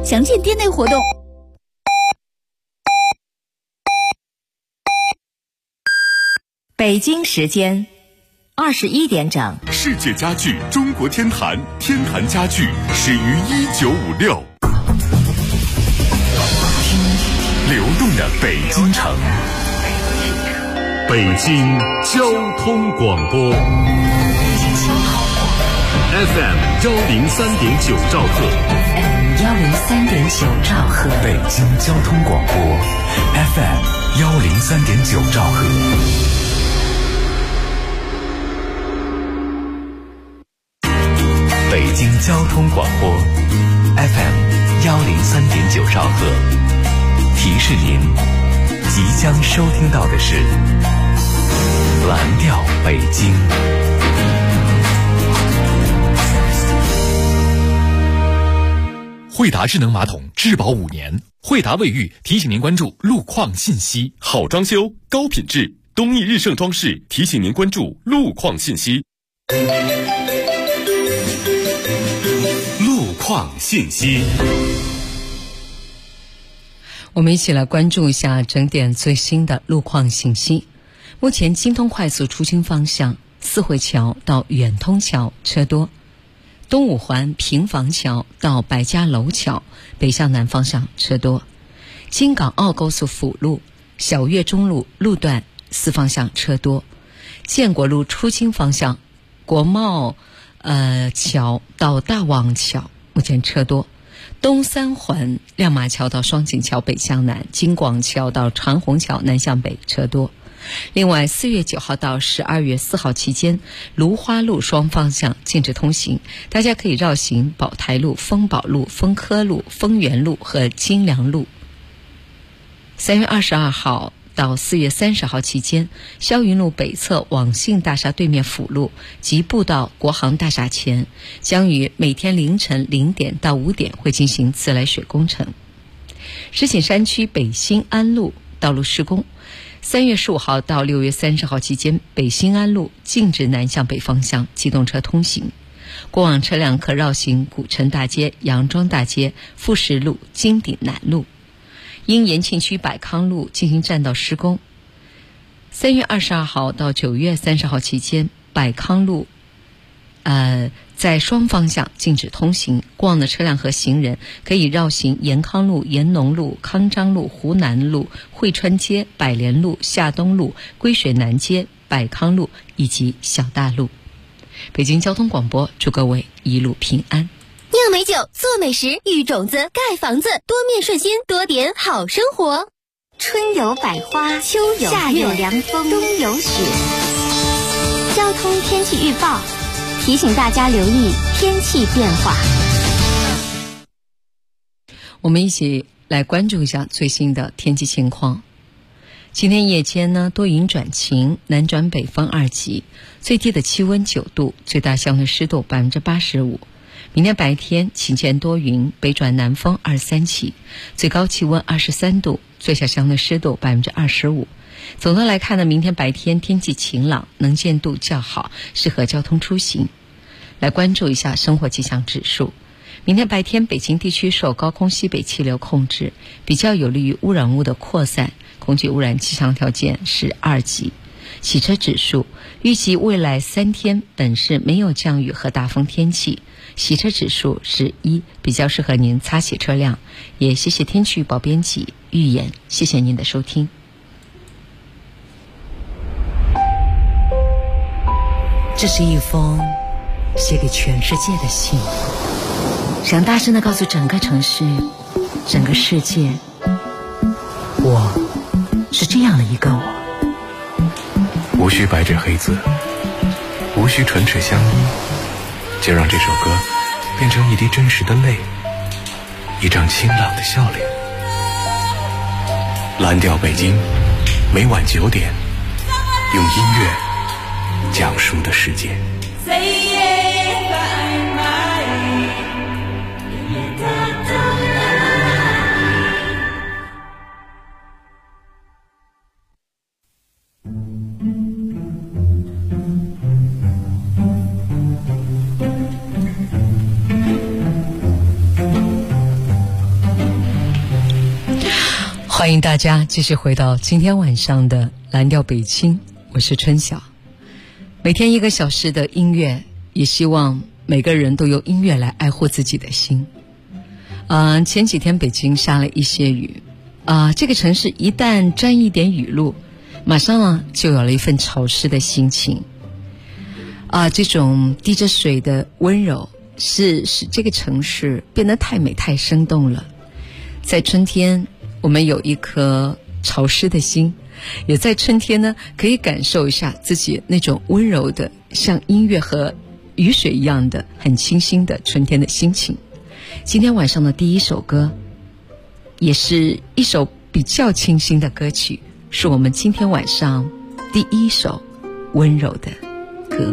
详见店内活动。 北京时间21点整， 世界家具中国天坛，天坛家具始于1956。流动的北京城，北京交通广播 FM 103.9兆赫 103.9兆赫， 北京交通广播 FM 103.9兆赫。北京交通广播 FM 103.9兆赫，提示您即将收听到的是蓝调北京。 惠达智能马桶质保5年，惠达卫浴提醒您关注路况信息。 好装修，高品质，东义日盛装饰提醒您关注路况信息。路况信息， 我们一起来关注一下整点最新的路况信息。目前京通快速出京方向四惠桥到远通桥车多，东五环平房桥到百家楼桥北向南方向车多，京港澳高速辅路小岳中路路段四方向车多，建国路出京方向国贸桥到大望桥目前车多，东三环亮马桥到双井桥北向南，京广桥到长虹桥南向北车多。另外4月9号到12月4号期间，芦花路双方向禁止通行，大家可以绕行宝台路、丰宝路、丰科路、丰源路和金良路。3月22号到4月30号期间，霄云路北侧网信大厦对面辅路及步道国航大厦前将于每天凌晨0点到5点会进行自来水工程。石景山区北新安路道路施工，3月15号到6月30号期间，北新安路禁止南向北方向机动车通行，过往车辆可绕行古城大街、杨庄大街、富士路、金鼎南路。因延庆区百康路进行占道施工，3月22号到9月30号期间，百康路在双方向禁止通行，过往的车辆和行人可以绕行延康路、延农路、康章路、湖南路、汇川街、百联路、夏东路、归水南街、百康路以及小大路。北京交通广播祝各位一路平安。 酿美酒，做美食，育种子，盖房子，多面顺心，多点好生活。春有百花，秋有夏有凉风，冬有雪。交通天气预报提醒大家留意天气变化。 我们一起来关注一下最新的天气情况。今天夜间呢，多云转晴，南转北风2级，最低的气温9度，最大相对湿度85%。明天白天晴间多云，北转南风23起，最高气温23度，最小相对湿度25%。总的来看呢，明天白天天气晴朗，能见度较好，适合交通出行。来关注一下生活气象指数。明天白天北京地区受高空西北气流控制，比较有利于污染物的扩散，空气污染气象条件是2级。洗车指数预计未来3天本市没有降雨和大风天气，洗车指数是1，比较适合您擦洗车辆。也谢谢天气预报编辑预言，谢谢您的收听。这是一封写给全世界的信，想大声地告诉整个城市、整个世界，我是这样的一个我。 无需白纸黑字，无需唇齿相依，就让这首歌变成一滴真实的泪，一张清朗的笑脸。蓝调北京，每晚9点，用音乐讲述的世界。 欢迎大家继续回到今天晚上的蓝调北京，我是春晓。每天1个小时的音乐，也希望每个人都用音乐来爱护自己的心。前几天北京下了一些雨，这个城市一旦沾一点雨露，马上就有了一份潮湿的心情。这种滴着水的温柔是使这个城市变得太美太生动了。在春天，我们有一颗潮湿的心，也在春天呢，可以感受一下自己那种温柔的，像音乐和雨水一样的很清新的春天的心情。今天晚上的第一首歌，也是一首比较清新的歌曲，是我们今天晚上第一首温柔的歌。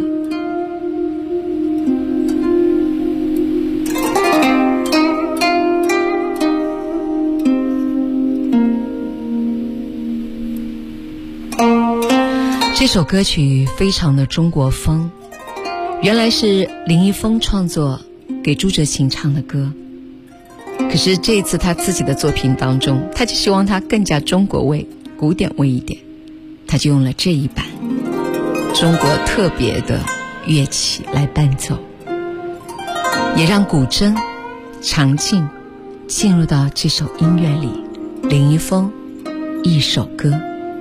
这首歌曲非常的中国风，原来是林一峰创作给朱哲琴唱的歌，可是这一次他自己的作品当中，他就希望它更加中国味、古典味一点，他就用了这一版中国特别的乐器来伴奏，也让古筝、长镜进入到这首音乐里。林一峰一首歌。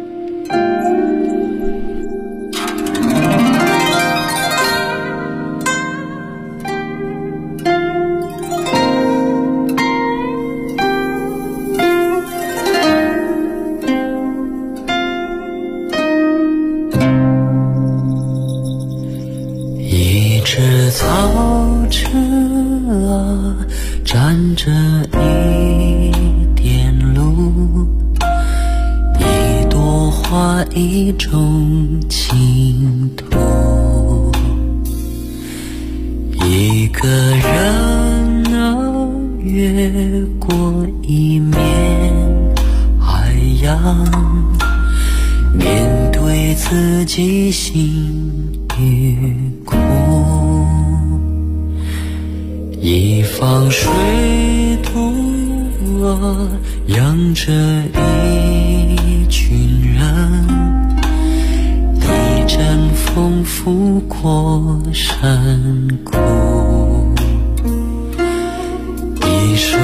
沾着一点露，一朵花，一种净土，一个人越过一面海洋，面对自己心与苦，一方水土养着一群人，一阵风拂过山谷，一首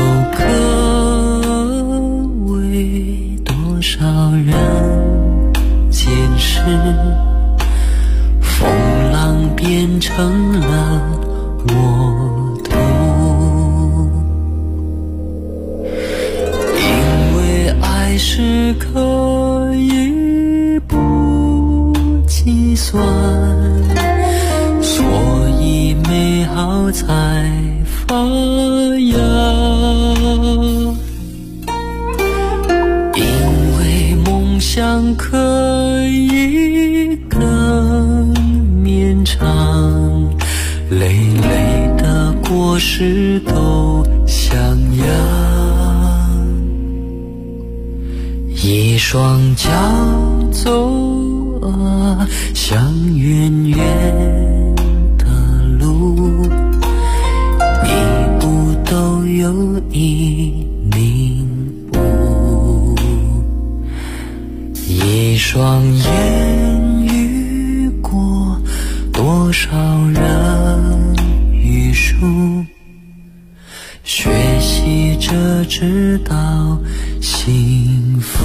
歌为多少人解释，风浪变成了我是可以不计算，所以美好才发芽，因为梦想可以更绵长，累累的果实都像芽，一双脚走向远远的路，一步都有一领悟，一双眼遇过多少人与树，学习着直到幸福。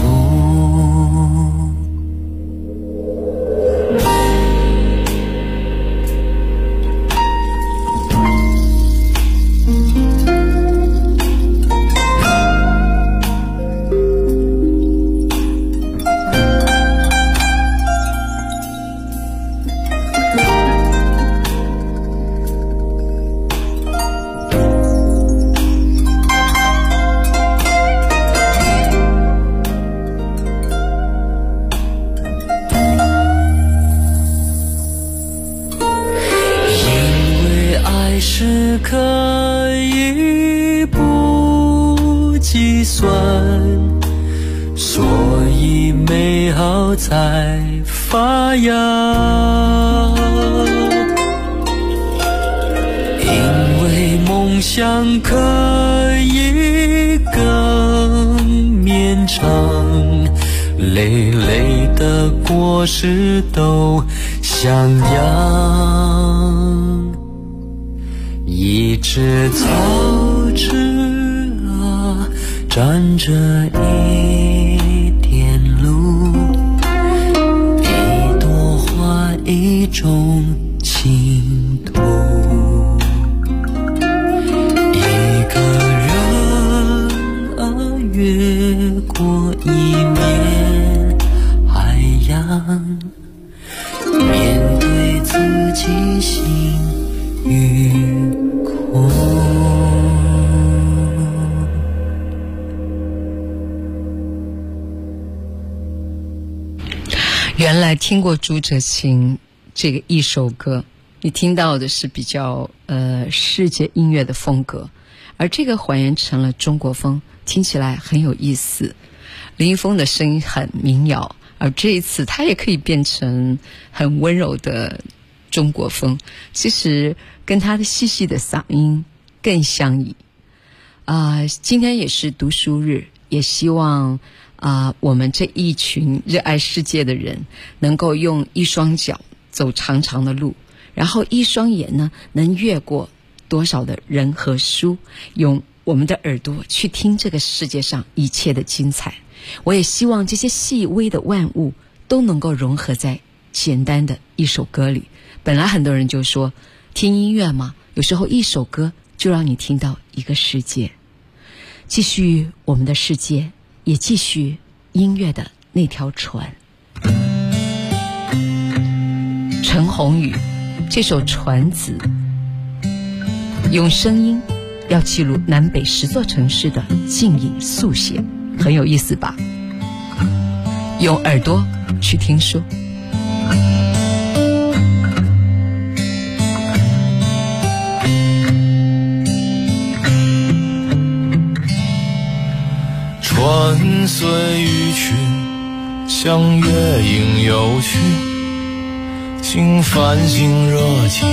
是可以不计算，所以美好才发芽，因为梦想可以更绵长， 累累的果实都像样，一枝草枝啊，沾着一点露，一朵花，一种倾吐，一个人啊，越过一面海洋，面对自己心与苦。 原来听过朱哲琴这个一首歌，你听到的是比较世界音乐的风格，而这个还原成了中国风，听起来很有意思。林一峰的声音很民谣，而这一次他也可以变成很温柔的中国风，其实跟他的细细的嗓音更相宜。今天也是读书日，也希望我们这一群热爱世界的人能够用一双脚走长长的路，然后一双眼呢能越过多少的人和书，用我们的耳朵去听这个世界上一切的精彩。我也希望这些细微的万物都能够融合在简单的一首歌里。本来很多人就说听音乐嘛，有时候一首歌就让你听到一个世界。继续我们的世界，也继续音乐的那条船。陈鸿宇这首《船子》，用声音要记录南北10座城市的静影速写，很有意思吧？用耳朵去听说。 船随鱼去，向月影游去，经繁星热气，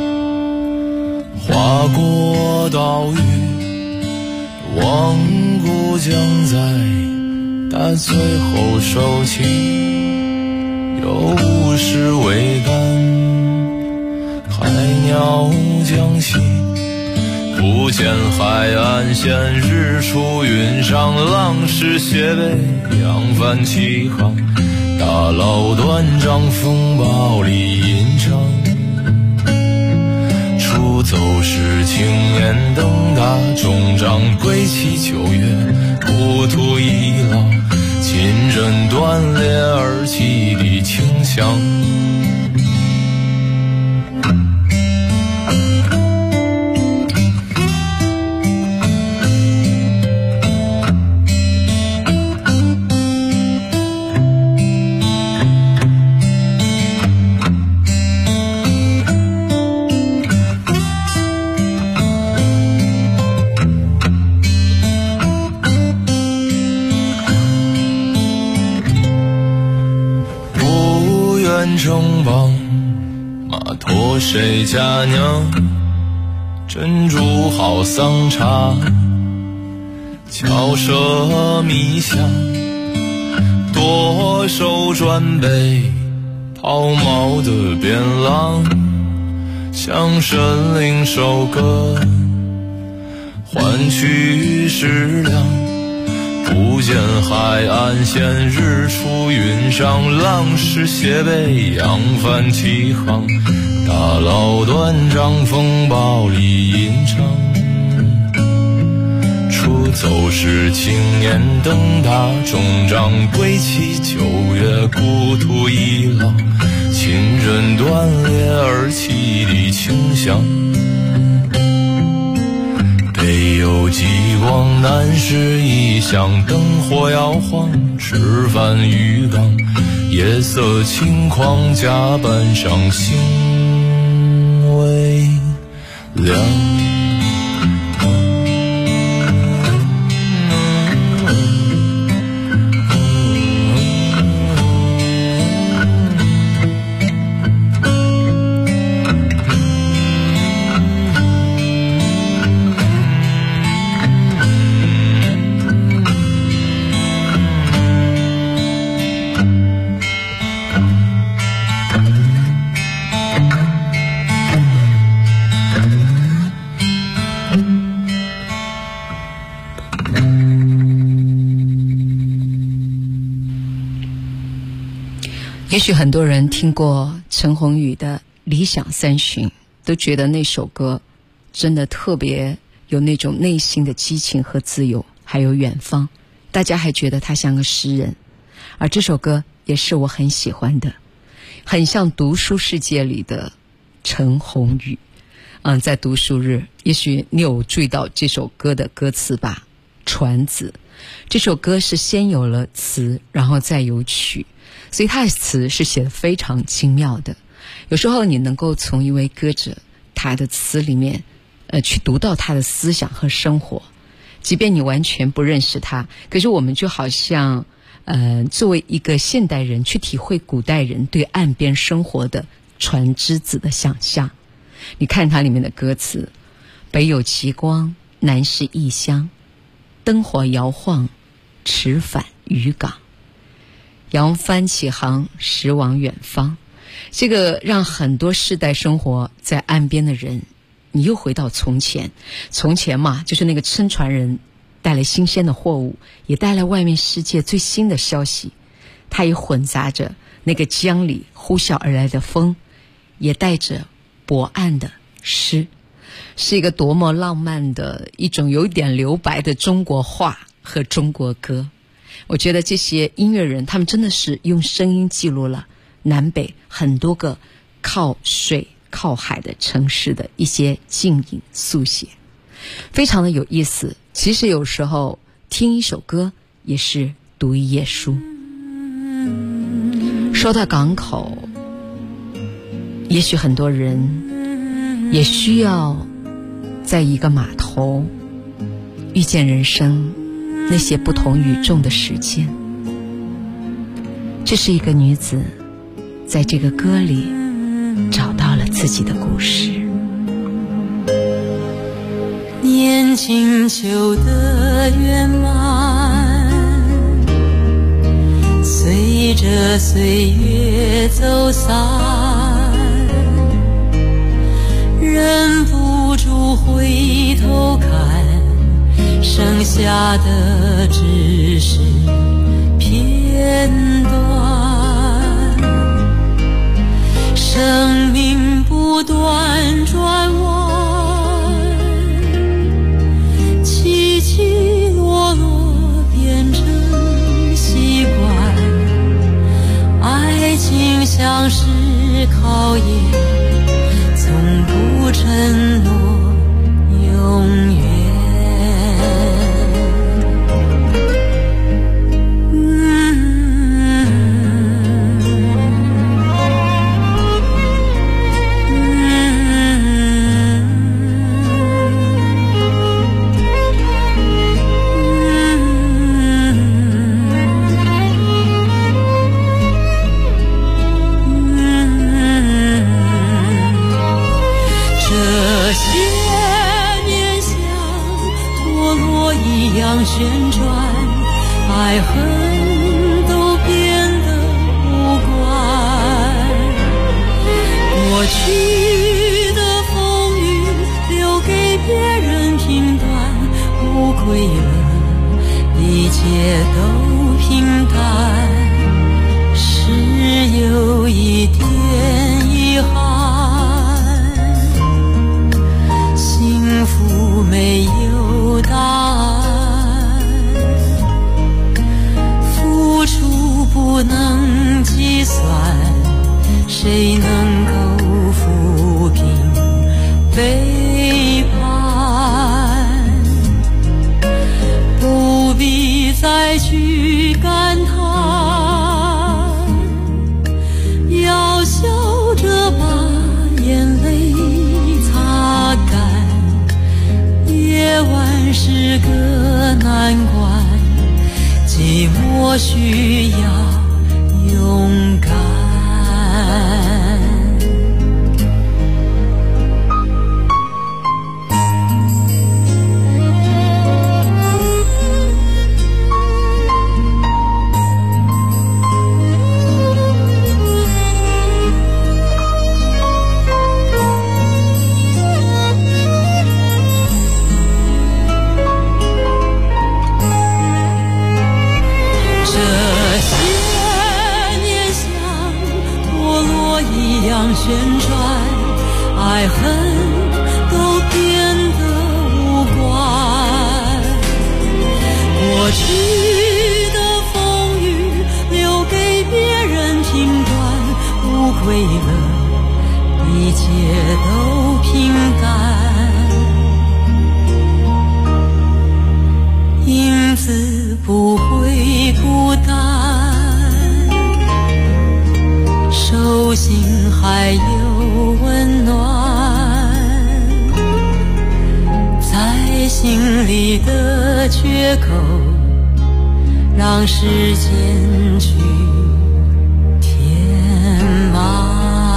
划过岛屿，望故将在，但最后收起，有物是桅杆，海鸟将起，不见海岸线，日出云上，浪势斜背，扬帆起航，大佬断章风暴里吟唱，出走时青年灯塔，终章归期9月，故土已老，琴针断裂而起的清香。城邦马驮谁家娘，珍珠好桑茶，巧舌迷香，多手转背，抛锚的边浪，向神灵收割，换取食粮，不见海岸线，日出云上，浪势斜背，扬帆起航，大佬断章风暴里吟唱，出走时青年灯塔，终章归期9月，故土已老，亲人断裂而起的清香。北有极光，南是异乡，灯火摇晃，吃饭渔港，夜色轻狂，甲板上星微亮。 也许很多人听过陈鸿宇的《理想三旬》，都觉得那首歌真的特别有那种内心的激情和自由，还有远方。大家还觉得他像个诗人，而这首歌也是我很喜欢的，很像读书世界里的陈鸿宇。在读书日，也许你有注意到这首歌的歌词吧？船子，这首歌是先有了词，然后再有曲，所以他的词是写得非常精妙的。有时候你能够从一位歌者他的词里面去读到他的思想和生活，即便你完全不认识他，可是我们就好像作为一个现代人去体会古代人对岸边生活的船之子的想象。你看它里面的歌词，北有极光，南是异乡，灯火摇晃，迟返渔港，扬帆起航，驶往远方。这个让很多世代生活在岸边的人，你又回到从前。从前嘛，就是那个撑船人带来新鲜的货物，也带来外面世界最新的消息。它也混杂着那个江里呼啸而来的风，也带着泊岸的诗，是一个多么浪漫的一种有点留白的中国话和中国歌。我觉得这些音乐人他们真的是用声音记录了南北很多个靠水靠海的城市的一些静影速写，非常的有意思。其实有时候听一首歌也是读一页书。说到港口，也许很多人也需要在一个码头遇见人生那些不同与众的时间。这是一个女子在这个歌里找到了自己的故事。 年轻秋的圆满，随着岁月走散，忍不住回头看，剩下的只是片段。生命不断转弯，起起落落变成习惯，爱情像是考验，从不承诺永远。旋转，爱恨都变得无关。过去的风雨留给别人评断，不归了，一切都平淡。是有一点遗憾，幸福没有答案。不能计算，谁能够抚平背叛？不必再去感叹，要笑着把眼泪擦干。夜晚是个难关，寂寞需要勇敢。 旋转，爱恨都变得无关。过去的风雨留给别人评断，无归了，一切都平淡。影子不会孤单，手心还有温暖，在心里的缺口，让时间去填满。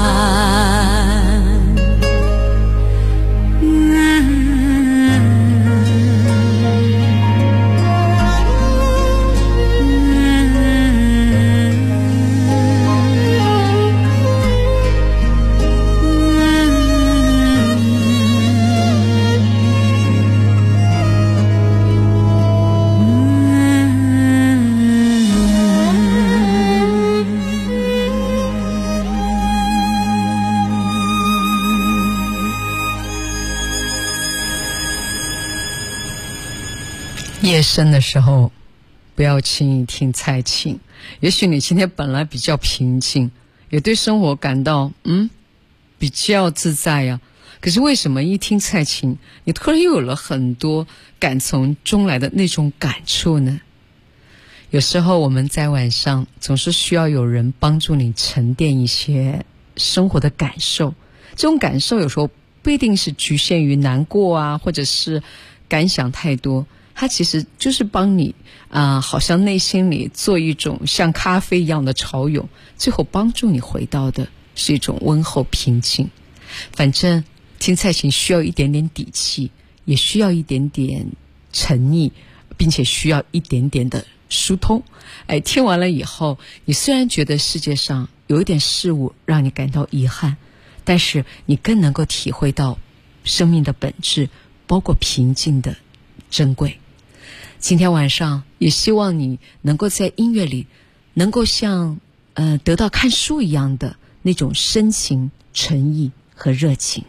夜深的时候不要轻易听蔡琴，也许你今天本来比较平静，也对生活感到比较自在呀，可是为什么一听蔡琴你突然又有了很多感从中来的那种感触呢？有时候我们在晚上总是需要有人帮助你沉淀一些生活的感受，这种感受有时候不一定是局限于难过啊，或者是感想太多，它其实就是帮你好像内心里做一种像咖啡一样的潮涌，最后帮助你回到的是一种温厚平静。反正听蔡琴需要一点点底气，也需要一点点沉溺，并且需要一点点的疏通。听完了以后，你虽然觉得世界上有一点事物让你感到遗憾，但是你更能够体会到生命的本质，包括平静的珍贵。今天晚上也希望你能够在音乐里能够像得到看书一样的那种深情、诚意和热情。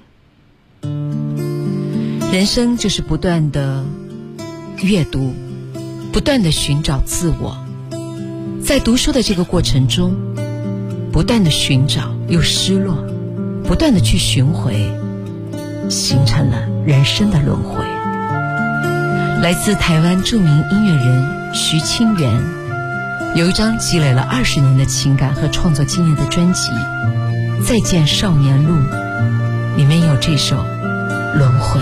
人生就是不断的阅读，不断的寻找自我，在读书的这个过程中不断的寻找又失落，不断的去寻回，形成了人生的轮回。来自台湾著名音乐人徐清源有一张积累了20年的情感和创作经验的专辑《再见少年路》，里面有这首《轮回》。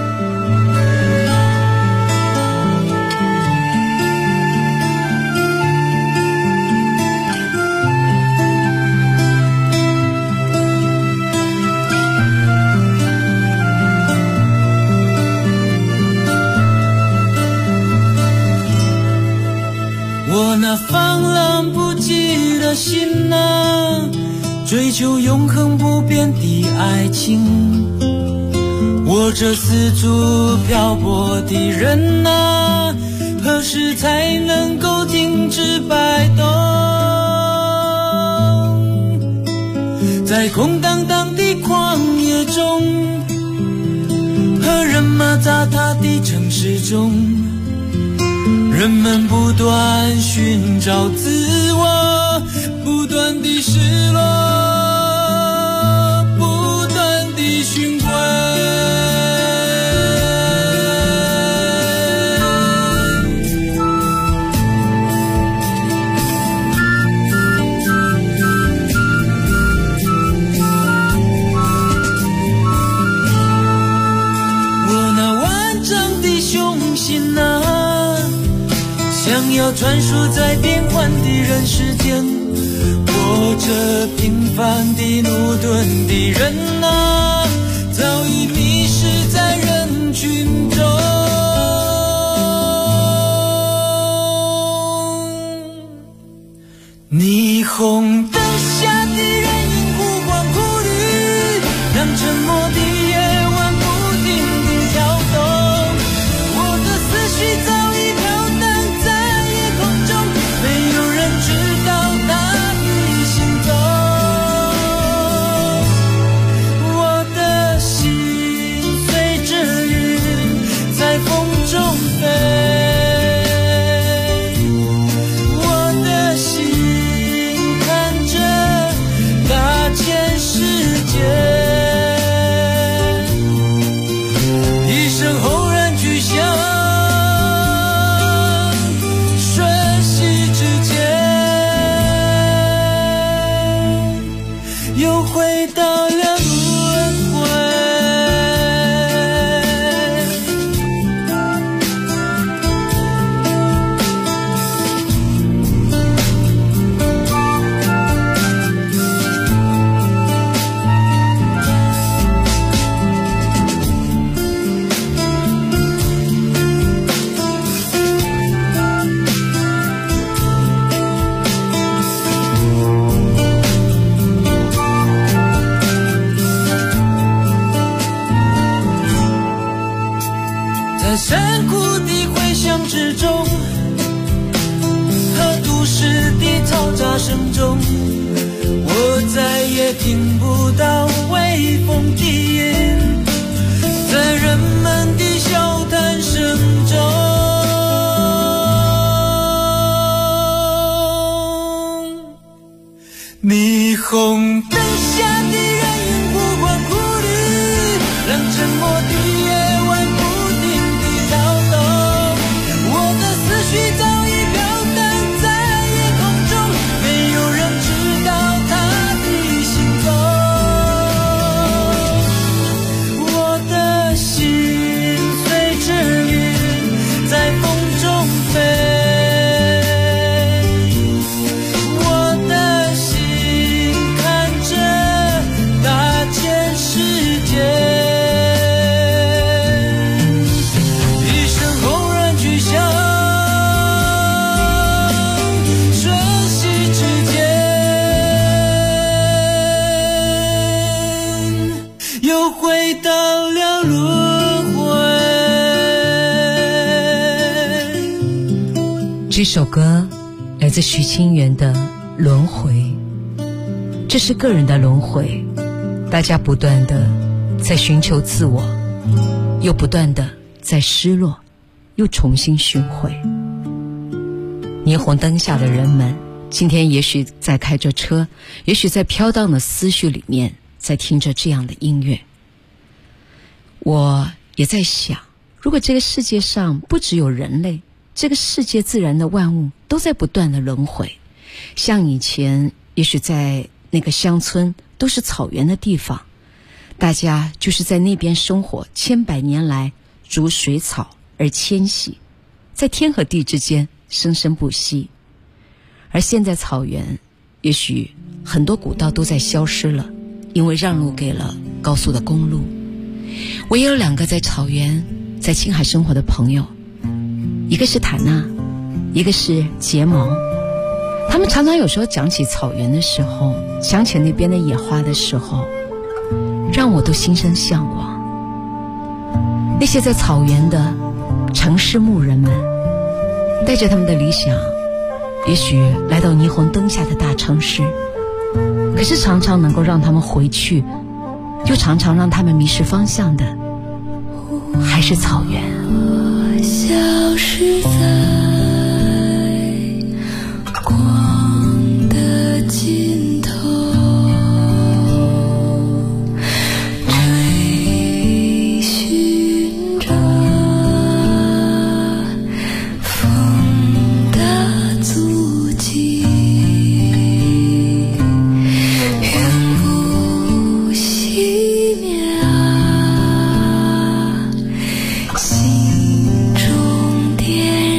我那放浪不羁的心啊，追求永恒不变的爱情。我这四处漂泊的人啊，何时才能够停止摆动？在空荡荡的旷野中，和人马杂沓的城市中，人们不断寻找自我，不断地失落，不断地循环。我那顽强的雄心啊，想要穿梭在变幻的人世间，我这平凡的驽钝的人啊，早已迷失在人群中。霓虹灯下的人影忽黄忽绿，让沉默的夜晚不停地跳动。我的思绪早已飘荡在夜空中，没有人知道它的行踪。 中，和都市的嘈杂声中，我再也听不到微风低吟，在人们的笑谈声中，霓虹灯下的人影不管苦旅，让沉默的夜晚不停地扰动，我的思绪早已飘荡在夜空中，没有人知道它的行踪，我的心随着云在风中飞，我的心看着大千世界，一声轰然巨响，瞬息之间，又回到了轮回。 这首歌来自徐清源的《轮回》，这是个人的轮回，大家不断的在寻求自我，又不断的在失落，又重新寻回。霓虹灯下的人们，今天也许在开着车，也许在飘荡的思绪里面，在听着这样的音乐。我也在想，如果这个世界上不只有人类，这个世界自然的万物都在不断的轮回，像以前也许在那个乡村都是草原的地方，大家就是在那边生活，千百年来逐水草而迁徙，在天和地之间生生不息。而现在草原也许很多古道都在消失了，因为让路给了高速的公路。我也有2个在草原在青海生活的朋友，一个是塔娜，一个是睫毛。他们常常有时候讲起草原的时候，想起那边的野花的时候，让我都心生向往。那些在草原的城市牧人们，带着他们的理想，也许来到霓虹灯下的大城市，可是常常能够让他们回去，又常常让他们迷失方向的，还是草原。 消失在光的尽头，追寻着风的足迹，永不熄灭啊，心中点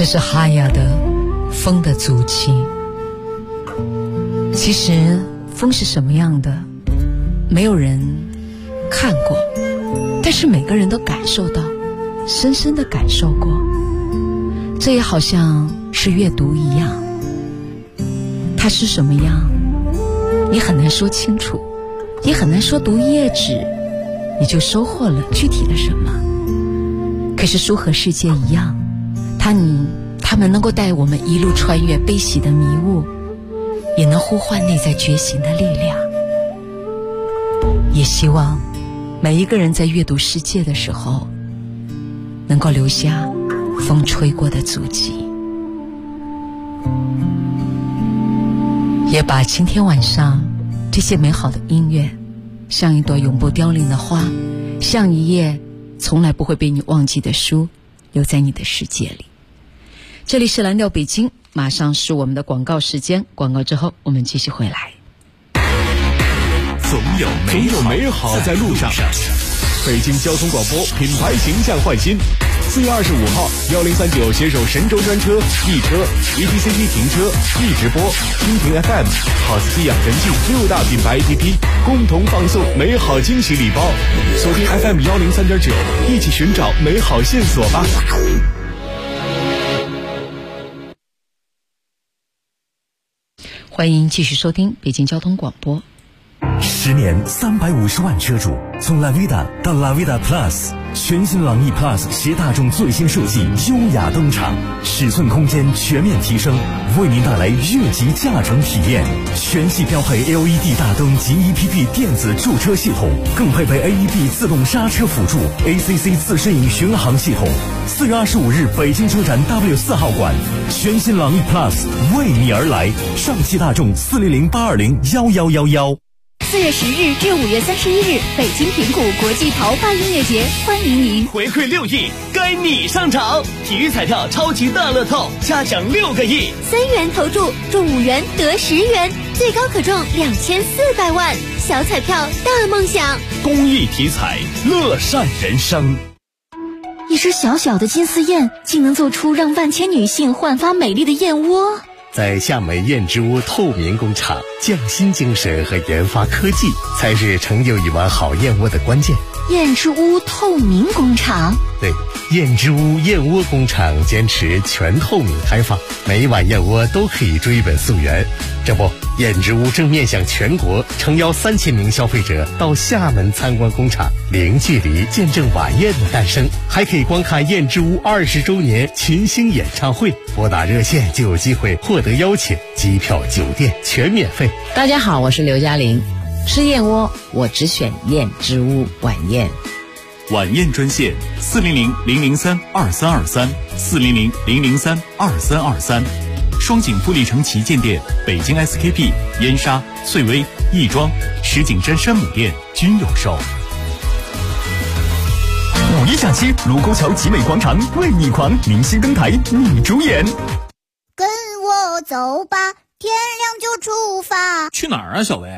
是哈雅的风的足迹。其实风是什么样的，没有人看过，但是每个人都感受到，深深的感受过。这也好像是阅读一样，它是什么样，你很难说清楚，也很难说读一页纸你就收获了具体的什么。可是书和世界一样，他们能够带我们一路穿越悲喜的迷雾，也能呼唤内在觉醒的力量。也希望每一个人在阅读世界的时候，能够留下风吹过的足迹，也把今天晚上这些美好的音乐，像一朵永不凋零的花，像一页从来不会被你忘记的书，留在你的世界里。这里是蓝调北京，马上是我们的广告时间，广告之后我们继续回来。 总有美好在路上。北京交通广播品牌形象焕新。4月25号，1039携手神州专车、易车、ETCP 停车、易直播、蜻蜓 FM、好司机养成记6大品牌 APP 共同放送美好惊喜礼包。锁定 FM 103.9，一起寻找美好线索吧。 欢迎继续收听北京交通广播。 10年350万车主，从 La Vida 到 La Vida Plus， 全新朗逸 Plus 携大众最新设计优雅登场，尺寸空间全面提升，为您带来越级驾乘体验。全系标配 LED 大灯及 EPP 电子驻车系统，更配备 AEB 自动刹车辅助、ACC 自适应巡航系统。4月25日，北京车展 W4 号馆，全新朗逸 Plus 为你而来。上汽大众400-820-1111。 4月10日至5月31日，北京平谷国际淘发音乐节，欢迎您！ 回馈6亿，该你上场！体育彩票超级大乐透，加奖6个亿 ，3元投注，中5元得10元，最高可中2400万，小彩票大梦想。 公益体彩，乐善人生。 一只小小的金丝燕，竟能做出让万千女性焕发美丽的燕窝。 在厦门燕之屋透明工厂，匠心精神和研发科技才是成就一碗好燕窝的关键。 燕之屋透明工厂， 对，燕之屋燕窝工厂坚持全透明开放，每一碗燕窝都可以追本溯源。这不，燕之屋正面向全国，诚邀3000名消费者到厦门参观工厂，零距离见证晚宴的诞生，还可以观看燕之屋20周年群星演唱会。拨打热线就有机会获得邀请，机票、酒店全免费。 大家好，我是刘嘉玲。吃燕窝，我只选燕之屋晚宴。 晚宴专线400-003-2323 400-003-2323。双井富力城旗舰店、北京 SKP、燕莎、翠微、亦庄、石景山山姆店均有售。 5一假期，卢沟桥集美广场为你狂，明星登台，你主演。 跟我走吧，天亮就出发。 去哪儿啊，小薇？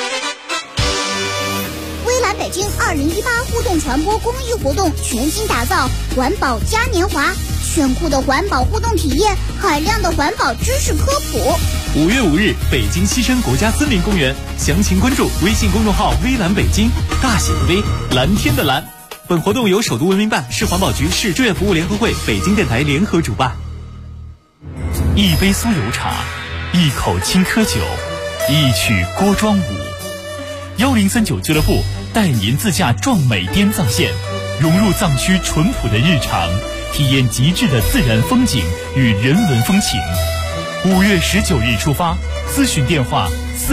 微蓝北京2018互动传播公益活动全新打造，环保嘉年华，炫酷的环保互动体验，海量的环保知识科普。 5月5日，北京西山国家森林公园，详情关注微信公众号微蓝北京，大写的微，蓝天的蓝。本活动由首都文明办、市环保局、市志愿服务联合会、北京电台联合主办。一杯酥油茶，一口青稞酒，一曲锅庄舞。1039俱乐部带您自驾壮美滇藏线，融入藏区淳朴的日常，体验极致的自然风景与人文风情。5月19日出发，咨询电话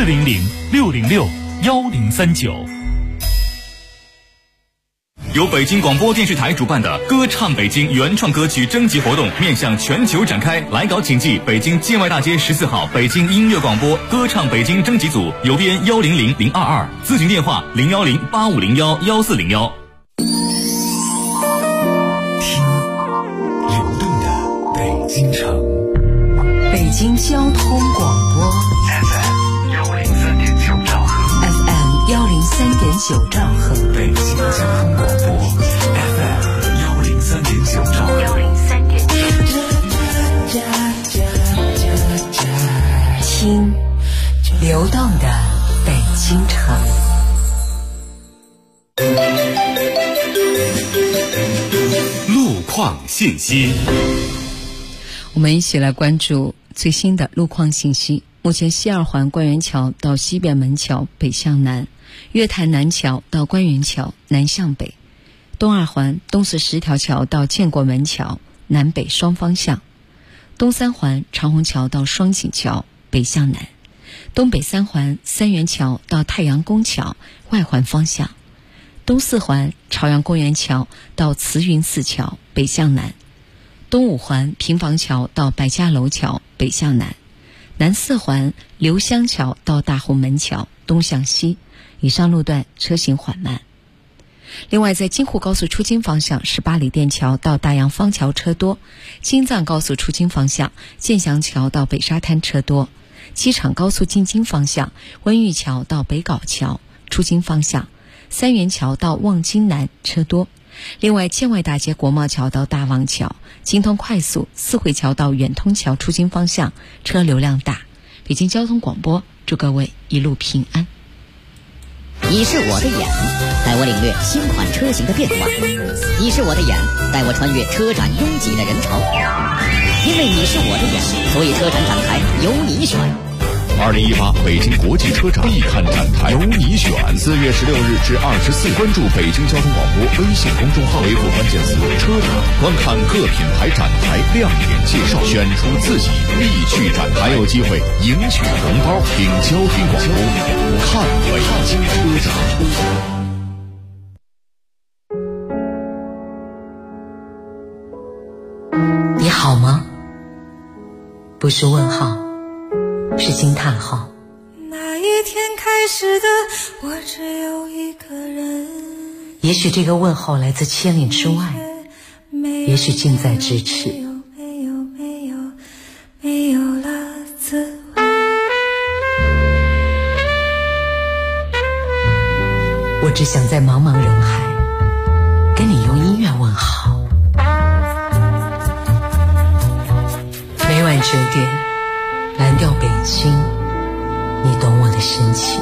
400-606-1039。由北京广播电视台主办的歌唱北京原创歌曲征集活动面向全球展开，来稿请寄北京建外大街14号北京音乐广播歌唱北京征集组，邮编100022，咨询电话010-8501-1401。 听流动的北京城， 北京交通广播 FM 103.9兆赫 ，FM 103.9兆赫， 北京交通广播 FM 103.9兆赫。 流动的北京城。 路况信息， 我们一起来关注最新的路况信息。目前西二环官园桥到西便门桥北向南，月坛南桥到官园桥南向北，东二环东四十条桥到建国门桥南北双方向，东三环长虹桥到双井桥北向南，东北三环三元桥到太阳宫桥外环方向，东四环朝阳公园桥到慈云寺桥北向南，东五环平房桥到百家楼桥北向南，南四环刘香桥到大红门桥东向西，以上路段车行缓慢。另外，在京沪高速出京方向18里店桥到大洋坊桥车多，京藏高速出京方向建祥桥到北沙滩车多，机场高速进京方向温榆桥到北碏桥出京方向三元桥到望京南车多。另外，建外大街国贸桥到大望桥、京通快速四惠桥到远通桥出京方向车流量大。北京交通广播祝各位一路平安。 你是我的眼，带我领略新款车型的变化；你是我的眼，带我穿越车展拥挤的人潮。因为你是我的眼，所以车展展台由你选。 2018北京国际车展必看展台，由你选。4月16日至24日，关注北京交通广播微信公众号，回复关键词“车展”，观看各品牌展台亮点介绍，选出自己必去展台，还有机会赢取红包。听交通广播，看北京车展。 你好吗？不是问号，是惊叹号。 那一天开始的我只有一个人， 也许这个问候来自千里之外，也许近在咫尺。 没有了滋味。 我只想在茫茫人海跟你用音乐问好。每晚9点，蓝调北京，你懂我的深情。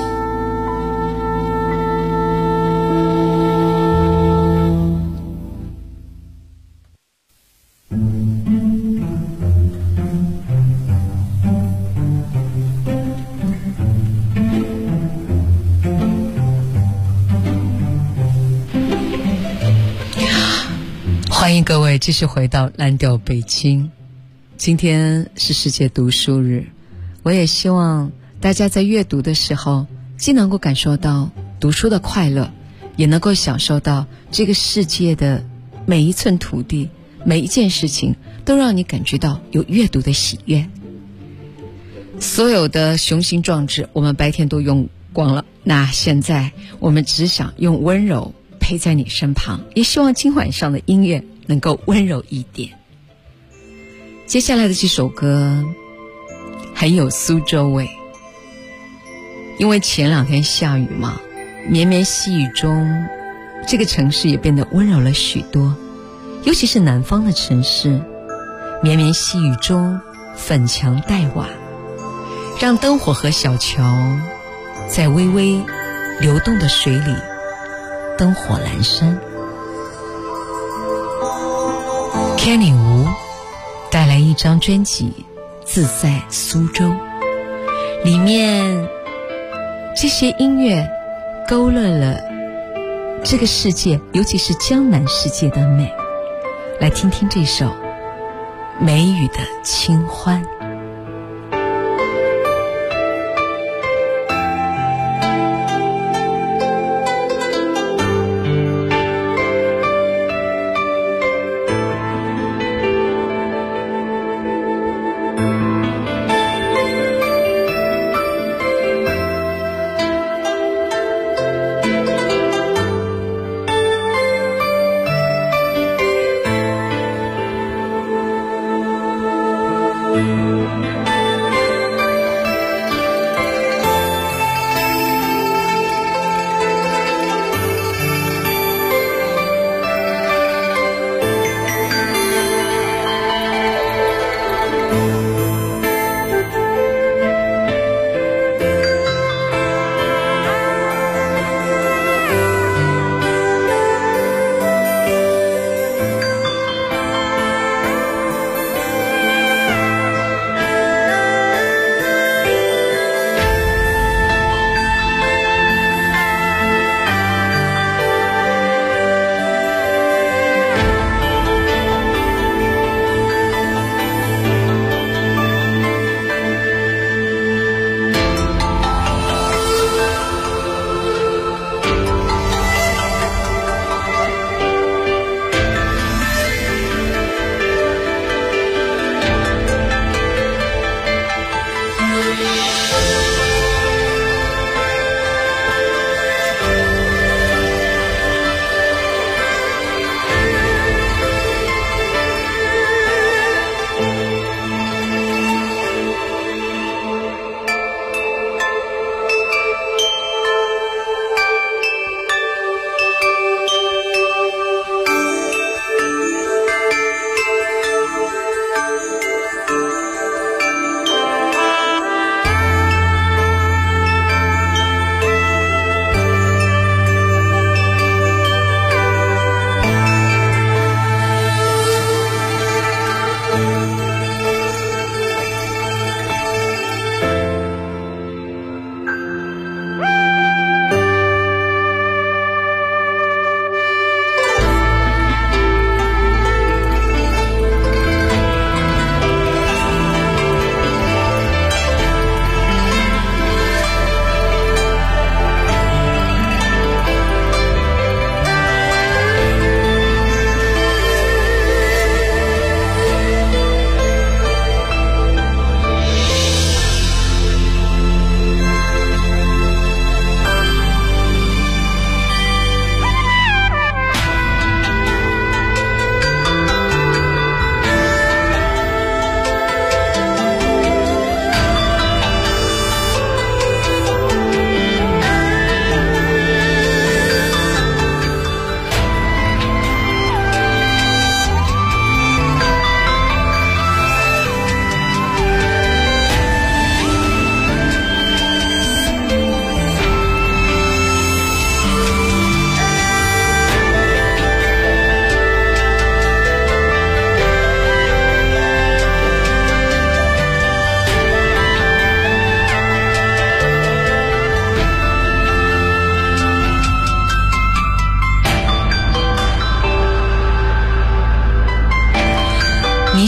欢迎各位继续回到蓝调北京。今天是世界读书日，我也希望大家在阅读的时候既能够感受到读书的快乐，也能够享受到这个世界的每一寸土地，每一件事情都让你感觉到有阅读的喜悦。所有的雄心壮志我们白天都用光了，那现在我们只想用温柔陪在你身旁，也希望今晚上的音乐能够温柔一点。接下来的这首歌很有苏州味，因为前2天下雨嘛，绵绵细雨中这个城市也变得温柔了许多，尤其是南方的城市，绵绵细雨中粉墙黛瓦，让灯火和小桥在微微流动的水里灯火阑珊。Kenny Wu 带来一张专辑《自在苏州》，里面这些音乐勾勒了这个世界，尤其是江南世界的美。来听听这首梅雨的清欢。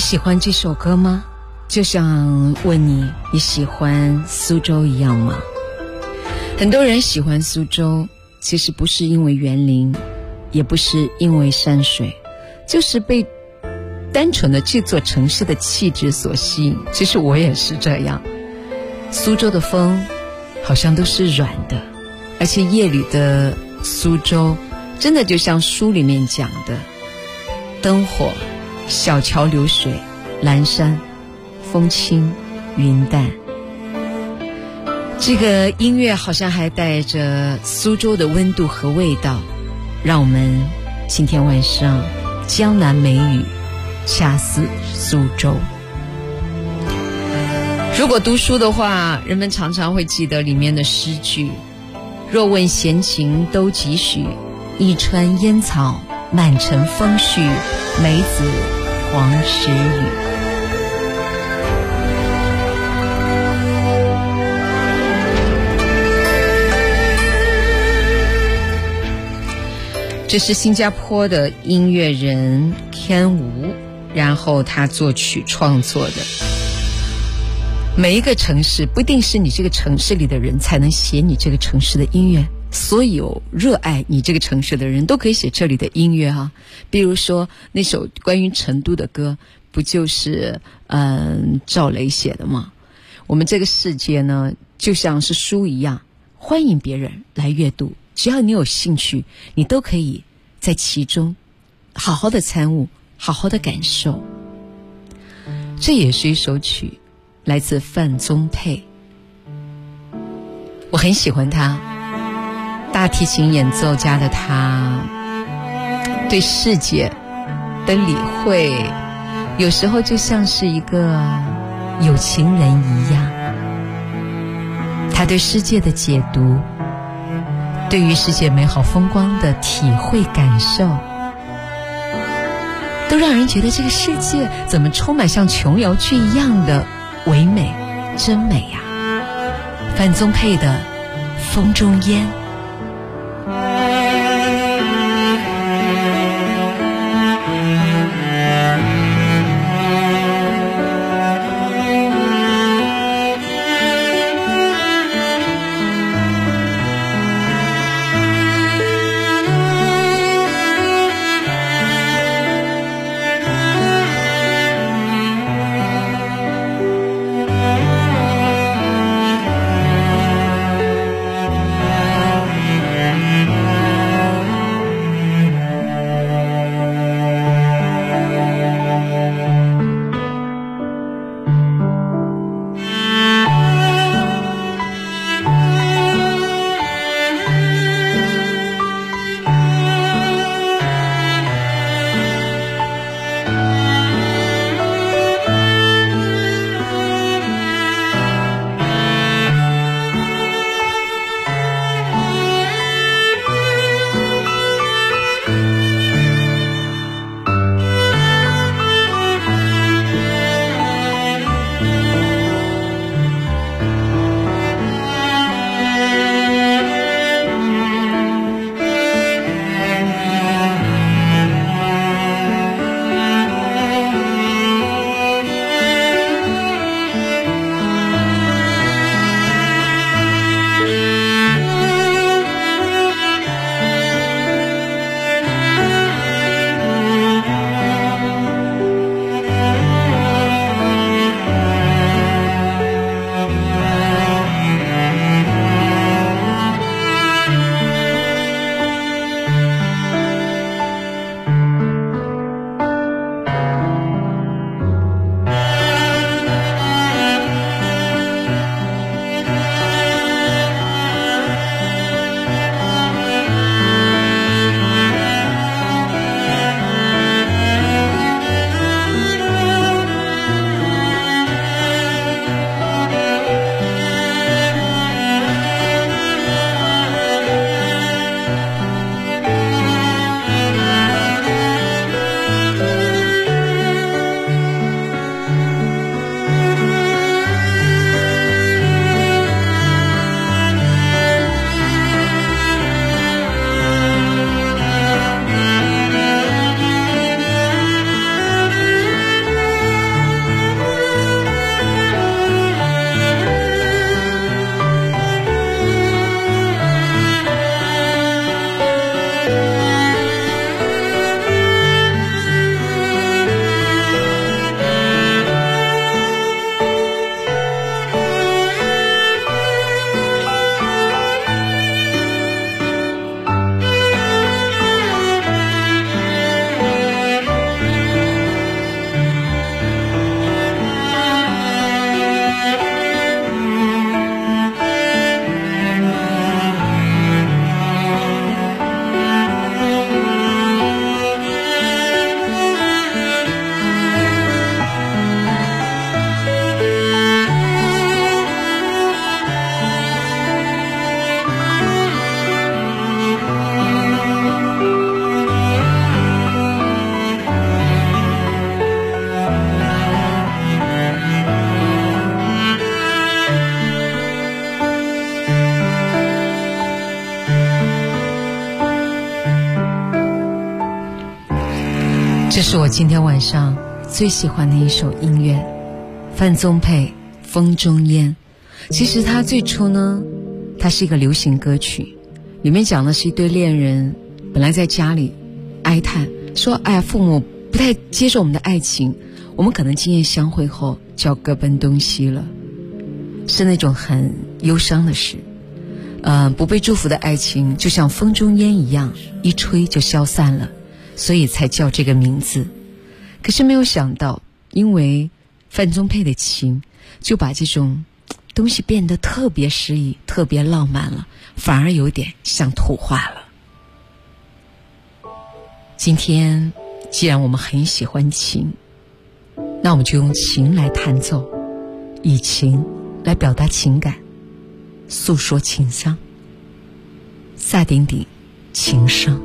喜欢这首歌吗？就像问你，你喜欢苏州一样吗？很多人喜欢苏州，其实不是因为园林，也不是因为山水，就是被单纯的这座城市的气质所吸引。其实我也是这样。苏州的风好像都是软的，而且夜里的苏州真的就像书里面讲的，灯火、小桥流水、蓝山、风轻云淡。这个音乐好像还带着苏州的温度和味道，让我们今天晚上江南美语恰似苏州。如果读书的话，人们常常会记得里面的诗句：若问闲情都几许，一川烟草满城风絮，梅子黄时雨。这是新加坡的音乐人 Ken Wu， 然后他作曲创作的。每一个城市不一定是你这个城市里的人才能写你这个城市的音乐，所有热爱你这个城市的人都可以写这里的音乐啊。比如说那首关于成都的歌，不就是赵雷写的吗？我们这个世界呢，就像是书一样，欢迎别人来阅读，只要你有兴趣，你都可以在其中好好的参悟，好好的感受。这也是一首曲，来自范宗沛。我很喜欢他，大提琴演奏家的他，对世界的理会有时候就像是一个有情人一样。他对世界的解读，对于世界美好风光的体会感受，都让人觉得这个世界怎么充满像琼瑶剧一样的唯美，真美呀！范宗沛的《风中烟》。 这是我今天晚上最喜欢的一首音乐，范宗沛《风中烟》。其实它最初呢，它是一个流行歌曲，里面讲的是一对恋人本来在家里哀叹说，哎呀，父母不太接受我们的爱情，我们可能今夜相会后就要各奔东西了，是那种很忧伤的事。不被祝福的爱情就像风中烟一样，一吹就消散了，所以才叫这个名字。可是没有想到，因为范宗沛的情，就把这种东西变得特别诗意，特别浪漫了，反而有点像土话了。今天既然我们很喜欢情，那我们就用情来弹奏，以情来表达情感，诉说情伤。萨顶顶情声。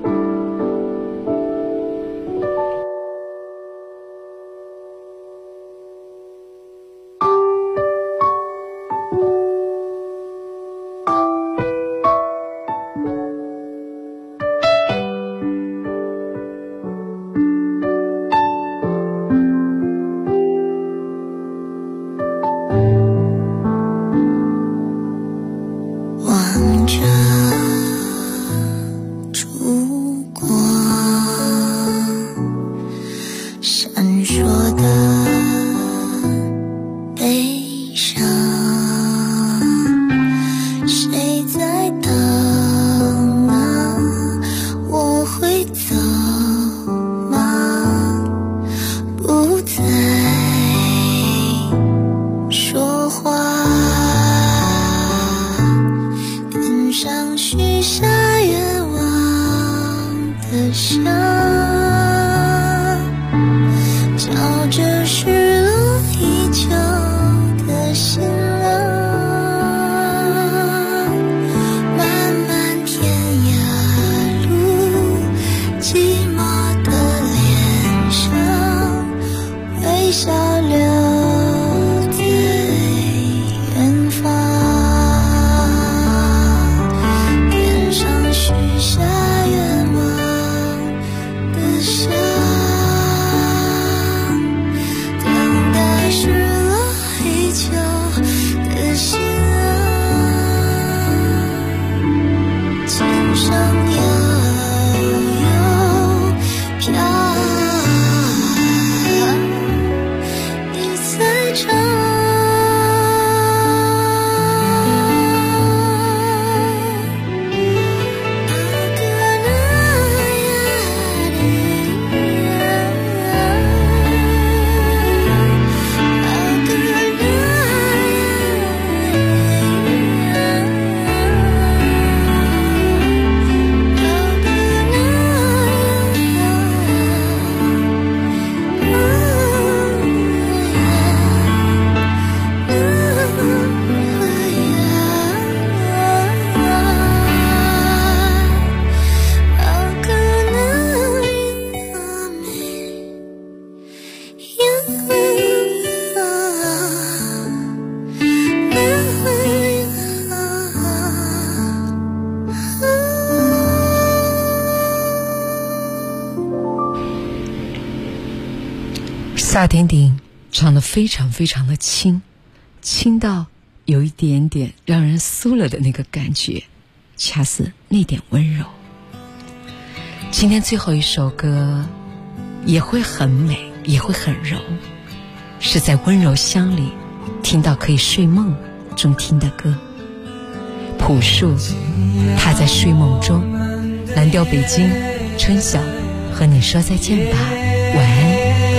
萨顶顶唱得非常非常的轻，轻到有一点点让人酥了的那个感觉，恰似那点温柔。今天最后一首歌也会很美，也会很柔，是在温柔乡里听到可以睡梦中听的歌。朴树，他在睡梦中。蓝调北京，春晓和你说再见吧，晚安。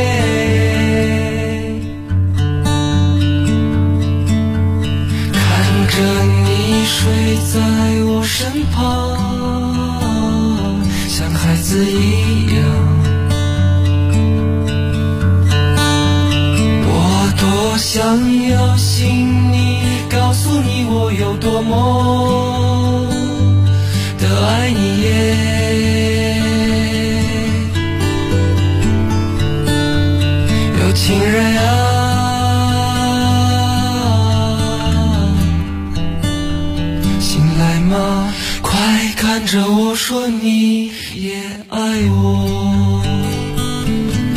看着你睡在我身旁，像孩子一样，我多想要信你，告诉你我有多么的爱你耶。有情人啊，快看着我说你也爱我。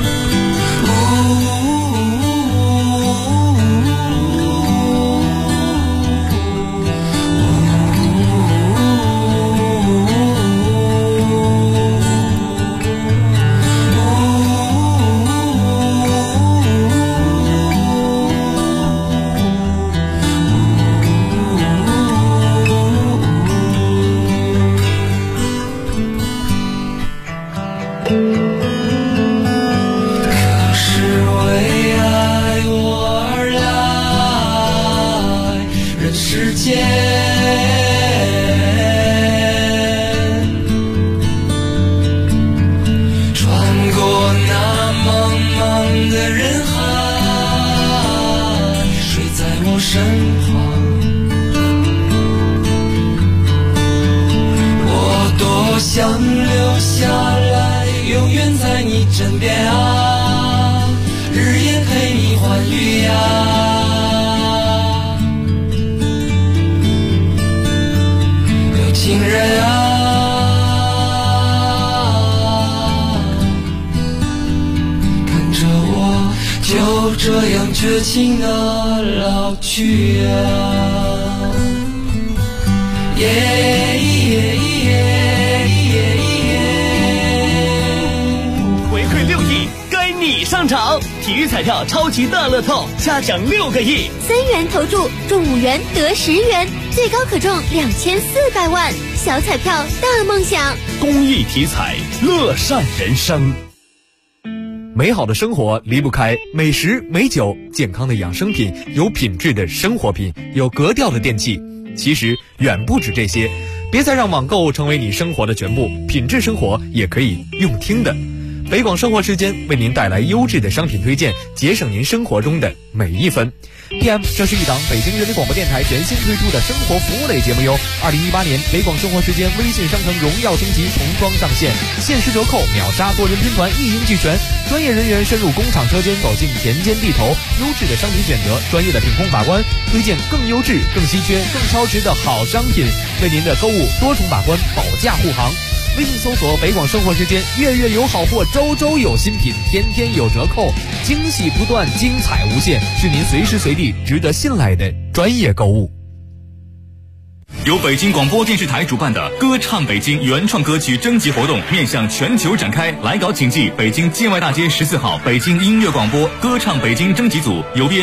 旁。我多想留下来，永远在你枕边啊，日夜陪你欢愉呀。有情人啊，看着我就这样绝情的老去呀。 回馈6亿，该你上场！体育彩票超级大乐透，下奖6个亿 ，3元投注中5元得10元，最高可中2400万，小彩票大梦想。 公益体彩，乐善人生。 美好的生活离不开美食美酒，健康的养生品，有品质的生活品，有格调的电器。其实远不止这些，别再让网购成为你生活的全部，品质生活也可以用听的。北广生活时间为您带来优质的商品推荐，节省您生活中的每一分。PM， 这是一档北京人民广播电台全新推出的生活服务类节目哟。2018年北广生活时间微信商城荣耀升级重装上线，限时折扣，秒杀多人拼团，一应俱全。专业人员深入工厂车间，走进田间地头，优质的商品选择，专业的品控把关，推荐更优质、更稀缺、更超值的好商品，为您的购物多重把关，保驾护航。微信搜索北广生活时间，月月有好货，周周有新品，天天有折扣，惊喜不断，精彩无限，是您随时随地值得信赖的专业购物。 由北京广播电视台主办的歌唱北京原创歌曲征集活动面向全球展开，来稿请寄北京建外大街14号北京音乐广播歌唱北京征集组，邮编